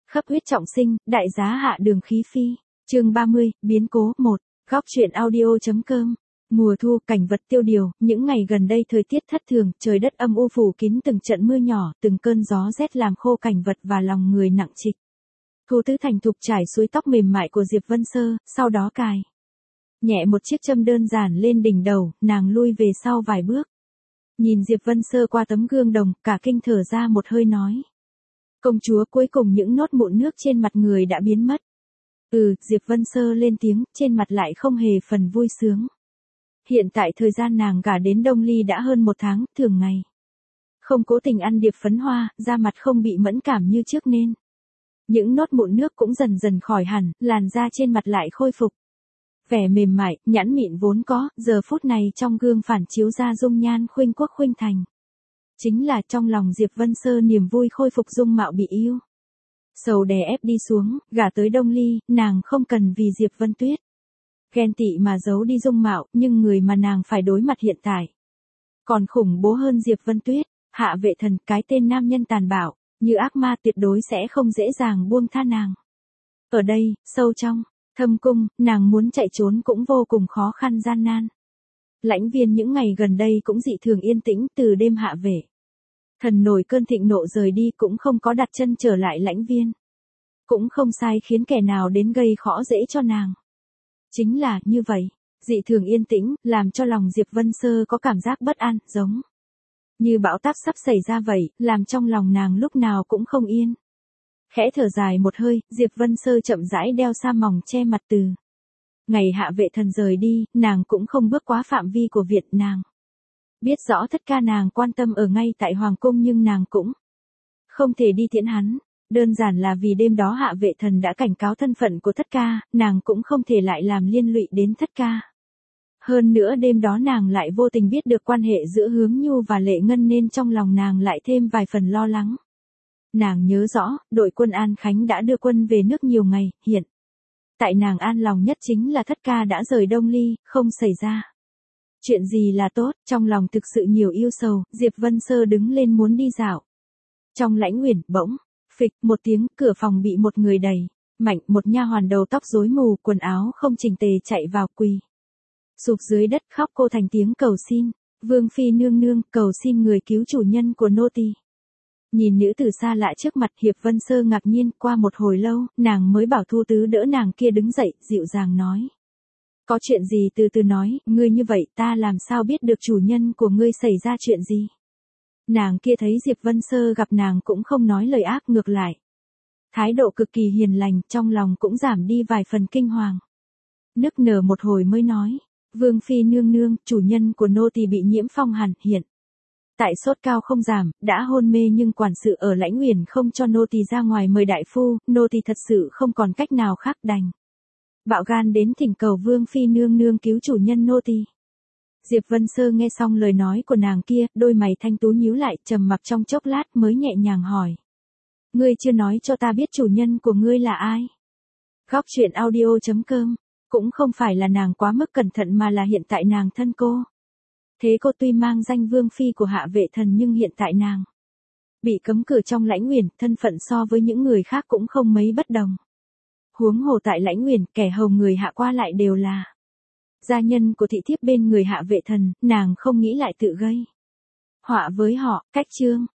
Khắp huyết trọng sinh, đại giá hạ đường khí phi. Chương 30, biến cố 1. Góc truyện audio.com. Mùa thu, cảnh vật tiêu điều, những ngày gần đây thời tiết thất thường, trời đất âm u phủ kín từng trận mưa nhỏ, từng cơn gió rét làm khô cảnh vật và lòng người nặng trịch. Thu Tứ thành thục trải suối tóc mềm mại của Diệp Vân Sơ, sau đó cài nhẹ một chiếc châm đơn giản lên đỉnh đầu, nàng lui về sau vài bước. Nhìn Diệp Vân Sơ qua tấm gương đồng, cả kinh thở ra một hơi nói. Công chúa, cuối cùng những nốt mụn nước trên mặt người đã biến mất. Diệp Vân Sơ lên tiếng, trên mặt lại không hề phần vui sướng. Hiện tại thời gian nàng gả đến Đông Ly đã hơn 1 tháng, thường ngày không cố tình ăn điệp phấn hoa, da mặt không bị mẫn cảm như trước nên những nốt mụn nước cũng dần dần khỏi hẳn, làn da trên mặt lại khôi phục vẻ mềm mại, nhẵn mịn vốn có, giờ phút này trong gương phản chiếu ra dung nhan khuynh quốc khuynh thành. Chính là trong lòng Diệp Vân Sơ niềm vui khôi phục dung mạo bị yêu sầu đè ép đi xuống, gả tới Đông Ly, nàng không cần vì Diệp Vân Tuyết ghen tị mà giấu đi dung mạo, nhưng người mà nàng phải đối mặt hiện tại còn khủng bố hơn Diệp Vân Tuyết. Hạ Vệ Thần, cái tên nam nhân tàn bạo như ác ma, tuyệt đối sẽ không dễ dàng buông tha nàng. Ở đây, sâu trong thâm cung, nàng muốn chạy trốn cũng vô cùng khó khăn gian nan. Lãnh Viên những ngày gần đây cũng dị thường yên tĩnh, từ đêm Hạ Vệ Thần nổi cơn thịnh nộ rời đi cũng không có đặt chân trở lại Lãnh Viên. Cũng không sai khiến kẻ nào đến gây khó dễ cho nàng. Chính là như vậy, dị thường yên tĩnh, làm cho lòng Diệp Vân Sơ có cảm giác bất an, giống như bão táp sắp xảy ra vậy, làm trong lòng nàng lúc nào cũng không yên. Khẽ thở dài một hơi, Diệp Vân Sơ chậm rãi đeo sa mỏng che mặt từ ngày Hạ Vệ Thần rời đi, nàng cũng không bước quá phạm vi của Việt. Nàng biết rõ Thất Ca nàng quan tâm ở ngay tại Hoàng Cung, nhưng nàng cũng không thể đi tiễn hắn. Đơn giản là vì đêm đó Hạ Vệ Thần đã cảnh cáo thân phận của Thất Ca, nàng cũng không thể lại làm liên lụy đến Thất Ca. Hơn nữa đêm đó nàng lại vô tình biết được quan hệ giữa Hướng Nhu và Lệ Ngân nên trong lòng nàng lại thêm vài phần lo lắng. Nàng nhớ rõ, đội quân An Khánh đã đưa quân về nước nhiều ngày, hiện tại nàng an lòng nhất chính là Thất Ca đã rời Đông Ly, không xảy ra chuyện gì là tốt. Trong lòng thực sự nhiều yêu sầu, Diệp Vân Sơ đứng lên muốn đi dạo trong Lãnh Uyển, bỗng phịch một tiếng, cửa phòng bị một người đẩy mạnh, một nha hoàn đầu tóc rối mù, quần áo không chỉnh tề chạy vào, quỳ sụp dưới đất khóc cô thành tiếng cầu xin. Vương phi nương nương, cầu xin người cứu chủ nhân của nô tỳ. Nhìn nữ tử xa lạ trước mặt, Diệp Vân Sơ ngạc nhiên, qua một hồi lâu, nàng mới bảo Thu Tứ đỡ nàng kia đứng dậy, dịu dàng nói. Có chuyện gì từ từ nói, ngươi như vậy ta làm sao biết được chủ nhân của ngươi xảy ra chuyện gì. Nàng kia thấy Diệp Vân Sơ gặp nàng cũng không nói lời ác, ngược lại thái độ cực kỳ hiền lành, trong lòng cũng giảm đi vài phần kinh hoàng. Nức nở một hồi mới nói, Vương phi nương nương, chủ nhân của nô tỳ bị nhiễm phong hàn, hiện tại sốt cao không giảm, đã hôn mê, nhưng quản sự ở Lãnh Uyển không cho nô tỳ ra ngoài mời đại phu, nô tỳ thật sự không còn cách nào khác, đành bạo gan đến thỉnh cầu Vương phi nương nương cứu chủ nhân nô tỳ. Diệp Vân Sơ nghe xong lời nói của nàng kia, đôi mày thanh tú nhíu lại, trầm mặc trong chốc lát mới nhẹ nhàng hỏi. Ngươi chưa nói cho ta biết chủ nhân của ngươi là ai? Góc truyện audio.com. Cũng không phải là nàng quá mức cẩn thận mà là hiện tại nàng thân cô. Thế cô tuy mang danh Vương phi của Hạ Vệ Thần nhưng hiện tại nàng bị cấm cử trong Lãnh Uyển, thân phận so với những người khác cũng không mấy bất đồng. Huống hồ tại Lãnh Uyển, kẻ hầu người hạ qua lại đều là gia nhân của thị thiếp bên người Hạ Vệ Thần, nàng không nghĩ lại tự gây họa với họ. Cách chương